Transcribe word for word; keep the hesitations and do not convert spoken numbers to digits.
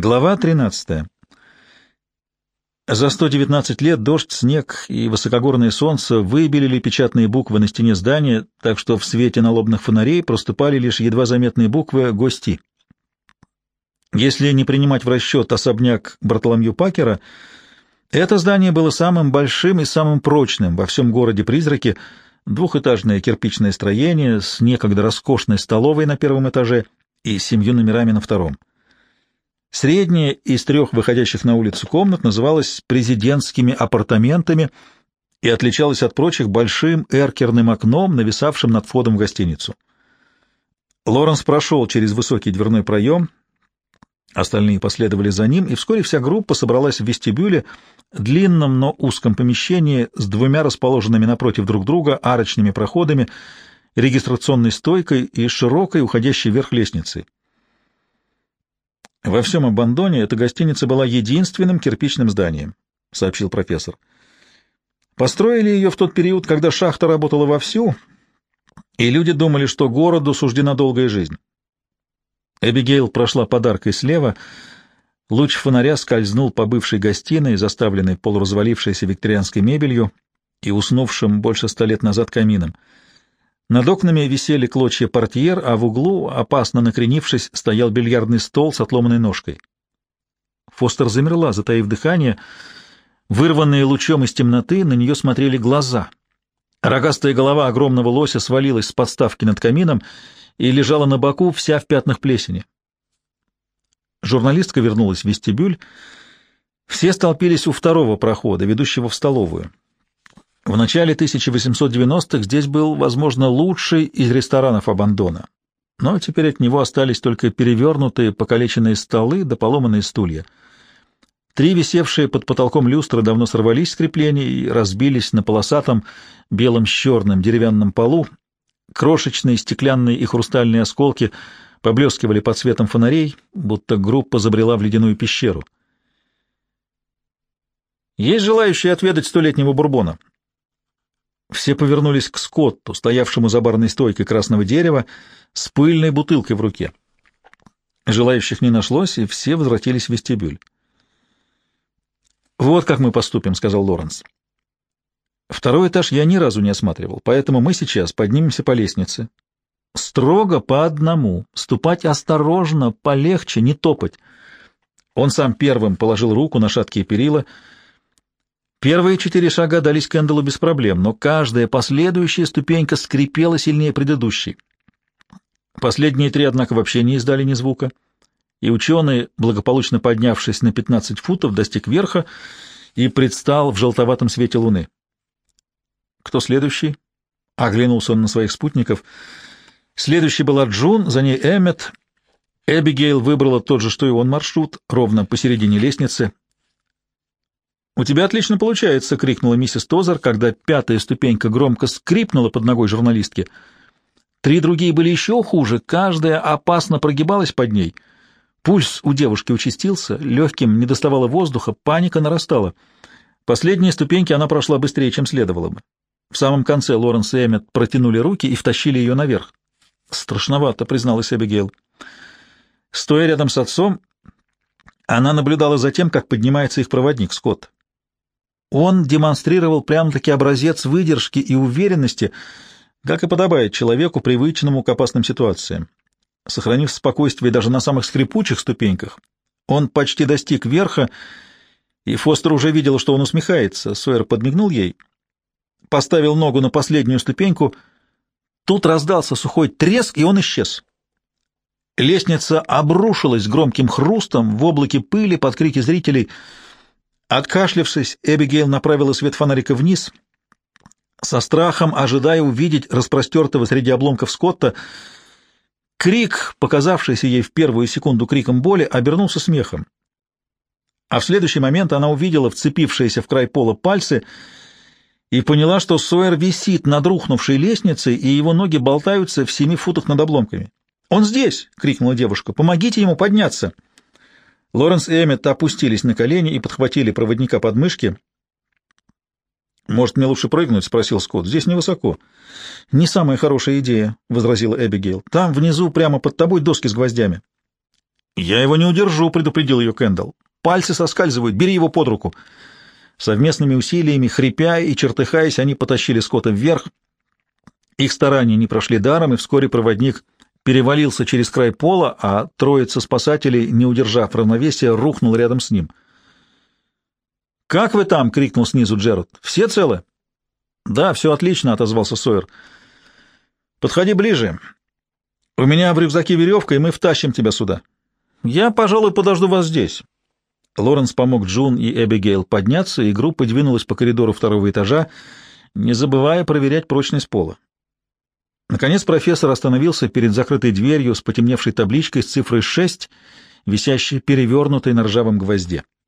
Глава тринадцатая. За сто девятнадцать лет дождь, снег и высокогорное солнце выбелили печатные буквы на стене здания, так что в свете налобных фонарей проступали лишь едва заметные буквы «Гости». Если не принимать в расчет особняк Бартоломью Пакера, это здание было самым большим и самым прочным во всем городе-призраке, двухэтажное кирпичное строение с некогда роскошной столовой на первом этаже и семью номерами на втором. Средняя из трех выходящих на улицу комнат называлась президентскими апартаментами и отличалась от прочих большим эркерным окном, нависавшим над входом в гостиницу. Лоренс прошел через высокий дверной проем, остальные последовали за ним, и вскоре вся группа собралась в вестибюле, длинном, но узком помещении с двумя расположенными напротив друг друга арочными проходами, регистрационной стойкой и широкой, уходящей вверх лестницей. «Во всем Абандоне эта гостиница была единственным кирпичным зданием», — сообщил профессор. «Построили ее в тот период, когда шахта работала вовсю, и люди думали, что городу суждена долгая жизнь». Эбигейл прошла подаркой слева, луч фонаря скользнул по бывшей гостиной, заставленной полуразвалившейся викторианской мебелью и уснувшим больше ста лет назад камином. Над окнами висели клочья портьер, а в углу, опасно накренившись, стоял бильярдный стол с отломанной ножкой. Фостер замерла, затаив дыхание. Вырванные лучом из темноты, на нее смотрели глаза. Рогастая голова огромного лося свалилась с подставки над камином и лежала на боку, вся в пятнах плесени. Журналистка вернулась в вестибюль. Все столпились у второго прохода, ведущего в столовую. В начале тысяча восемьсот девяностых здесь был, возможно, лучший из ресторанов Абандона, но теперь от него остались только перевернутые, покалеченные столы да поломанные стулья. Три висевшие под потолком люстры давно сорвались с креплений и разбились на полосатом белом с черным деревянном полу. Крошечные стеклянные и хрустальные осколки поблескивали под светом фонарей, будто группа забрела в ледяную пещеру. «Есть желающие отведать столетнего бурбона?» Все повернулись к Скотту, стоявшему за барной стойкой красного дерева, с пыльной бутылкой в руке. Желающих не нашлось, и все возвратились в вестибюль. «Вот как мы поступим», — сказал Лоренс. «Второй этаж я ни разу не осматривал, поэтому мы сейчас поднимемся по лестнице. Строго по одному, ступать осторожно, полегче, не топать». Он сам первым положил руку на шаткие перила. Первые четыре шага дались Кэндаллу без проблем, но каждая последующая ступенька скрипела сильнее предыдущей. Последние три, однако, вообще не издали ни звука, и ученый, благополучно поднявшись на пятнадцать футов, достиг верха и предстал в желтоватом свете луны. «Кто следующий?» — оглянулся он на своих спутников. Следующей была Джун, за ней Эммет. Эбигейл выбрала тот же, что и он, маршрут, ровно посередине лестницы. «У тебя отлично получается!» — крикнула миссис Тозер, когда пятая ступенька громко скрипнула под ногой журналистки. Три другие были еще хуже, каждая опасно прогибалась под ней. Пульс у девушки участился, легким не доставало воздуха, паника нарастала. Последние ступеньки она прошла быстрее, чем следовало бы. В самом конце Лоренс и Эммет протянули руки и втащили ее наверх. «Страшновато», — призналась Эбигейл. Стоя рядом с отцом, она наблюдала за тем, как поднимается их проводник Скотт. Он демонстрировал прямо-таки образец выдержки и уверенности, как и подобает человеку, привычному к опасным ситуациям. Сохранив спокойствие даже на самых скрипучих ступеньках, он почти достиг верха, и Фостер уже видела, что он усмехается. Сойер подмигнул ей, поставил ногу на последнюю ступеньку. Тут раздался сухой треск, и он исчез. Лестница обрушилась громким хрустом в облаке пыли под крики зрителей. Откашлявшись, Эбигейл направила свет фонарика вниз, со страхом ожидая увидеть распростертого среди обломков Скотта. Крик, показавшийся ей в первую секунду криком боли, обернулся смехом. А в следующий момент она увидела вцепившиеся в край пола пальцы и поняла, что Сойер висит над рухнувшей лестницей, и его ноги болтаются в семи футах над обломками. «Он здесь!» — крикнула девушка. «Помогите ему подняться!» Лоренс и Эммет опустились на колени и подхватили проводника под мышки. «Может, мне лучше прыгнуть?» — спросил Скотт. «Здесь невысоко». «Не самая хорошая идея», — возразила Эбигейл. «Там внизу, прямо под тобой, доски с гвоздями». «Я его не удержу», — предупредил ее Кэндалл. «Пальцы соскальзывают, бери его под руку». Совместными усилиями, хрипя и чертыхаясь, они потащили Скотта вверх. Их старания не прошли даром, и вскоре проводник перевалился через край пола, а троица спасателей, не удержав равновесия, рухнул рядом с ним. «Как вы там?» — крикнул снизу Джерард. «Все целы?» «Да, все отлично», — отозвался Сойер. «Подходи ближе. У меня в рюкзаке веревка, и мы втащим тебя сюда. Я, пожалуй, подожду вас здесь». Лоренс помог Джун и Эбигейл подняться, и группа двинулась по коридору второго этажа, не забывая проверять прочность пола. Наконец профессор остановился перед закрытой дверью с потемневшей табличкой с цифрой шесть, висящей перевернутой на ржавом гвозде.